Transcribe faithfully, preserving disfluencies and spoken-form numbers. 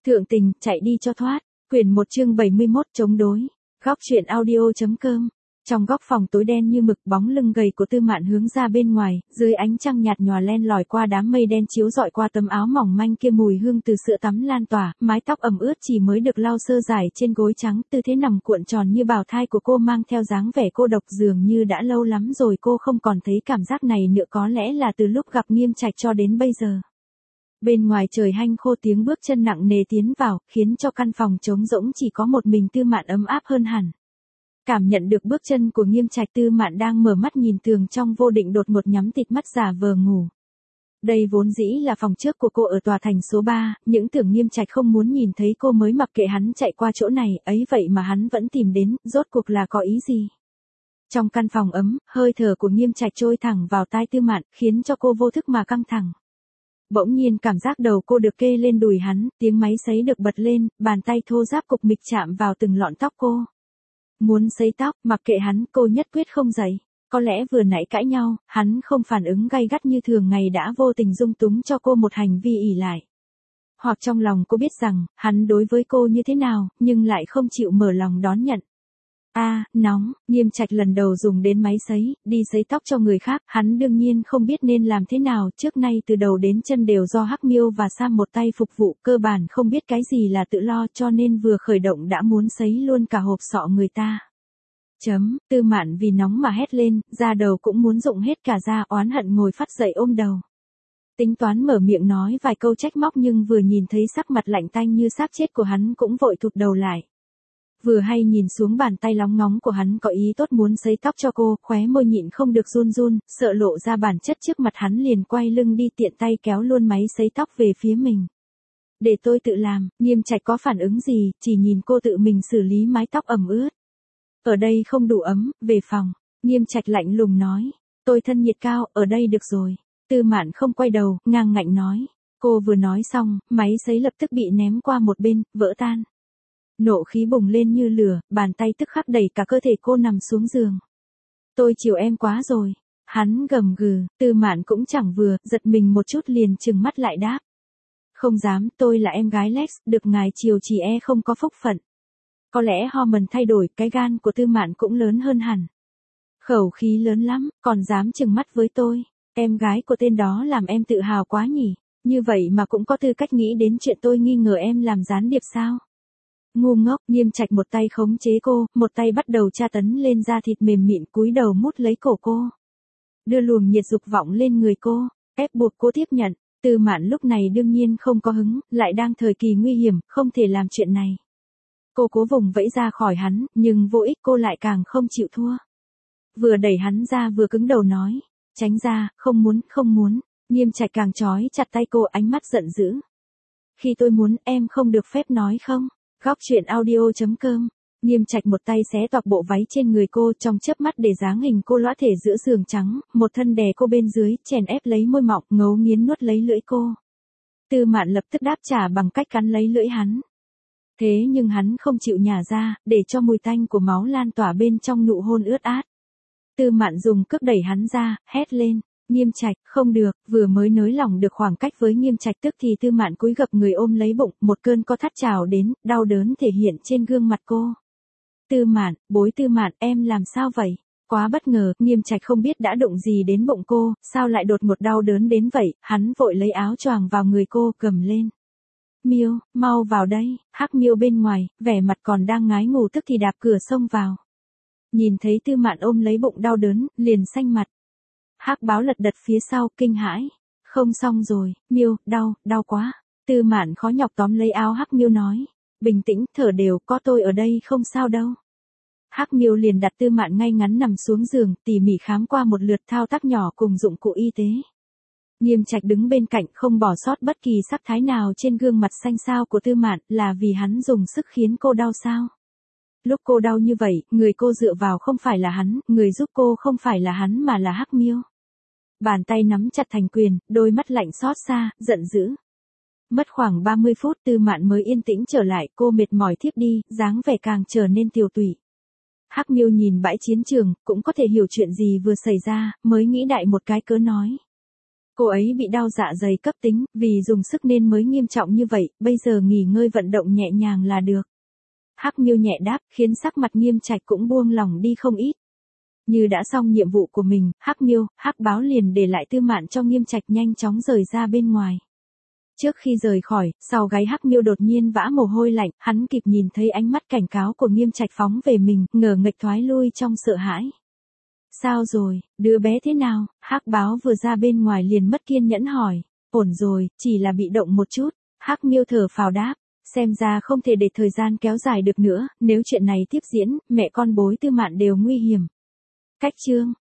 Thượng tình, chạy đi cho thoát. Quyển một chương bảy mươi mốt chống đối. Góc truyện audio.com. Trong góc phòng tối đen như mực, bóng lưng gầy của Tư Mạn hướng ra bên ngoài, dưới ánh trăng nhạt nhòa len lỏi qua đám mây đen chiếu rọi qua tấm áo mỏng manh kia, mùi hương từ sữa tắm lan tỏa, mái tóc ẩm ướt chỉ mới được lau sơ dài trên gối trắng, tư thế nằm cuộn tròn như bào thai của cô mang theo dáng vẻ cô độc, dường như đã lâu lắm rồi cô không còn thấy cảm giác này nữa, có lẽ là từ lúc gặp Nghiêm Trạch cho đến bây giờ. Bên ngoài trời hanh khô, tiếng bước chân nặng nề tiến vào, khiến cho căn phòng trống rỗng chỉ có một mình Tư Mạn ấm áp hơn hẳn. Cảm nhận được bước chân của Nghiêm Trạch, Tư Mạn đang mở mắt nhìn tường trong vô định đột ngột nhắm tịt mắt giả vờ ngủ. Đây vốn dĩ là phòng trước của cô ở tòa thành số ba, những tưởng Nghiêm Trạch không muốn nhìn thấy cô mới mặc kệ hắn chạy qua chỗ này, ấy vậy mà hắn vẫn tìm đến, rốt cuộc là có ý gì? Trong căn phòng ấm, hơi thở của Nghiêm Trạch trôi thẳng vào tai Tư Mạn, khiến cho cô vô thức mà căng thẳng. Bỗng nhiên cảm giác đầu cô được kê lên đùi hắn, tiếng máy sấy được bật lên, bàn tay thô ráp cục mịch chạm vào từng lọn tóc cô. Muốn sấy tóc, mặc kệ hắn, cô nhất quyết không dậy. Có lẽ vừa nãy cãi nhau, hắn không phản ứng gay gắt như thường ngày đã vô tình dung túng cho cô một hành vi ỷ lại. Hoặc trong lòng cô biết rằng, hắn đối với cô như thế nào, nhưng lại không chịu mở lòng đón nhận. A, à, nóng, Nghiêm Trạch lần đầu dùng đến máy sấy, đi sấy tóc cho người khác, hắn đương nhiên không biết nên làm thế nào, trước nay từ đầu đến chân đều do Hắc Miêu và Sam một tay phục vụ, cơ bản không biết cái gì là tự lo, cho nên vừa khởi động đã muốn sấy luôn cả hộp sọ người ta. Chấm, Tư Mạn vì nóng mà hét lên, da đầu cũng muốn rụng hết cả da, oán hận ngồi phắt dậy ôm đầu. Tính toán mở miệng nói vài câu trách móc, nhưng vừa nhìn thấy sắc mặt lạnh tanh như xác chết của hắn cũng vội thụt đầu lại. Vừa hay nhìn xuống bàn tay lóng ngóng của hắn có ý tốt muốn sấy tóc cho cô, khóe môi nhịn không được run run, sợ lộ ra bản chất trước mặt hắn liền quay lưng đi, tiện tay kéo luôn máy sấy tóc về phía mình. Để tôi tự làm. Nghiêm Trạch có phản ứng gì, chỉ nhìn cô tự mình xử lý mái tóc ẩm ướt. Ở đây không đủ ấm, về phòng. Nghiêm Trạch lạnh lùng nói. Tôi thân nhiệt cao, ở đây được rồi. Tư Mạn không quay đầu, ngang ngạnh nói. Cô vừa nói xong, máy sấy lập tức bị ném qua một bên, vỡ tan. Nộ khí bùng lên như lửa, bàn tay tức khắc đẩy cả cơ thể cô nằm xuống giường. Tôi chiều em quá rồi. Hắn gầm gừ, Tư Mạn cũng chẳng vừa, giật mình một chút liền trừng mắt lại đáp. Không dám, tôi là em gái Lex, được ngài chiều chỉ e không có phúc phận. Có lẽ hormone thay đổi, cái gan của Tư Mạn cũng lớn hơn hẳn. Khẩu khí lớn lắm, còn dám trừng mắt với tôi. Em gái của tên đó làm em tự hào quá nhỉ. Như vậy mà cũng có tư cách nghĩ đến chuyện tôi nghi ngờ em làm gián điệp sao? Ngu ngốc. Nghiêm Trạch một tay khống chế cô, một tay bắt đầu tra tấn lên da thịt mềm mịn, cúi đầu mút lấy cổ cô. Đưa luồng nhiệt dục vọng lên người cô, ép buộc cô tiếp nhận. Tư Mạn lúc này đương nhiên không có hứng, lại đang thời kỳ nguy hiểm, không thể làm chuyện này. Cô cố vùng vẫy ra khỏi hắn, nhưng vô ích, cô lại càng không chịu thua. Vừa đẩy hắn ra vừa cứng đầu nói. Tránh ra, không muốn, không muốn. Nghiêm Trạch càng trói chặt tay cô, ánh mắt giận dữ. Khi tôi muốn, em không được phép nói không? Góc truyện audio.com. Nghiêm Trạch một tay xé toạc bộ váy trên người cô, trong chớp mắt để dáng hình cô lõa thể giữa giường trắng, một thân đè cô bên dưới, chèn ép lấy môi mọng, ngấu nghiến nuốt lấy lưỡi cô. Tư Mạn lập tức đáp trả bằng cách cắn lấy lưỡi hắn. Thế nhưng hắn không chịu nhả ra, để cho mùi tanh của máu lan tỏa bên trong nụ hôn ướt át. Tư Mạn dùng cước đẩy hắn ra, hét lên. Nghiêm Trạch, không được, vừa mới nới lỏng được khoảng cách với Nghiêm Trạch tức thì Tư Mạn cúi gập người ôm lấy bụng, một cơn co thắt trào đến, đau đớn thể hiện trên gương mặt cô. Tư Mạn, bối Tư Mạn, em làm sao vậy? Quá bất ngờ, Nghiêm Trạch không biết đã đụng gì đến bụng cô, sao lại đột ngột đau đớn đến vậy, hắn vội lấy áo choàng vào người cô, cầm lên. Miêu, mau vào đây. Hắc Miêu bên ngoài, vẻ mặt còn đang ngái ngủ tức thì đạp cửa xông vào. Nhìn thấy Tư Mạn ôm lấy bụng đau đớn, liền xanh mặt. Hắc Báo lật đật phía sau, kinh hãi. Không xong rồi, Miêu, đau, đau quá. Tư Mạn khó nhọc tóm lấy áo Hắc Miêu nói. Bình tĩnh, thở đều, có tôi ở đây không sao đâu. Hắc Miêu liền đặt Tư Mạn ngay ngắn nằm xuống giường, tỉ mỉ khám qua một lượt thao tác nhỏ cùng dụng cụ y tế. Nghiêm Trạch đứng bên cạnh không bỏ sót bất kỳ sắc thái nào trên gương mặt xanh xao của Tư Mạn, là vì hắn dùng sức khiến cô đau sao? Lúc cô đau như vậy, người cô dựa vào không phải là hắn, người giúp cô không phải là hắn mà là Hắc Miêu. Bàn tay nắm chặt thành quyền, đôi mắt lạnh xót xa, giận dữ. Mất khoảng ba mươi phút Tư Mạn mới yên tĩnh trở lại, cô mệt mỏi thiếp đi, dáng vẻ càng trở nên tiều tụy. Hắc Miêu nhìn bãi chiến trường, cũng có thể hiểu chuyện gì vừa xảy ra, mới nghĩ đại một cái cớ nói. Cô ấy bị đau dạ dày cấp tính, vì dùng sức nên mới nghiêm trọng như vậy, bây giờ nghỉ ngơi vận động nhẹ nhàng là được. Hắc Miêu nhẹ đáp, khiến sắc mặt Nghiêm Trạch cũng buông lỏng đi không ít. Như đã xong nhiệm vụ của mình, Hắc Miêu, Hắc Báo liền để lại Tư Mạn cho Nghiêm Trạch nhanh chóng rời ra bên ngoài. Trước khi rời khỏi, sau gáy Hắc Miêu đột nhiên vã mồ hôi lạnh, hắn kịp nhìn thấy ánh mắt cảnh cáo của Nghiêm Trạch phóng về mình, ngờ nghệch thoái lui trong sợ hãi. Sao rồi, đứa bé thế nào? Hắc Báo vừa ra bên ngoài liền mất kiên nhẫn hỏi. Ổn rồi, chỉ là bị động một chút. Hắc Miêu thở phào đáp. Xem ra không thể để thời gian kéo dài được nữa, nếu chuyện này tiếp diễn, mẹ con bối Tư Mạn đều nguy hiểm. Cách chương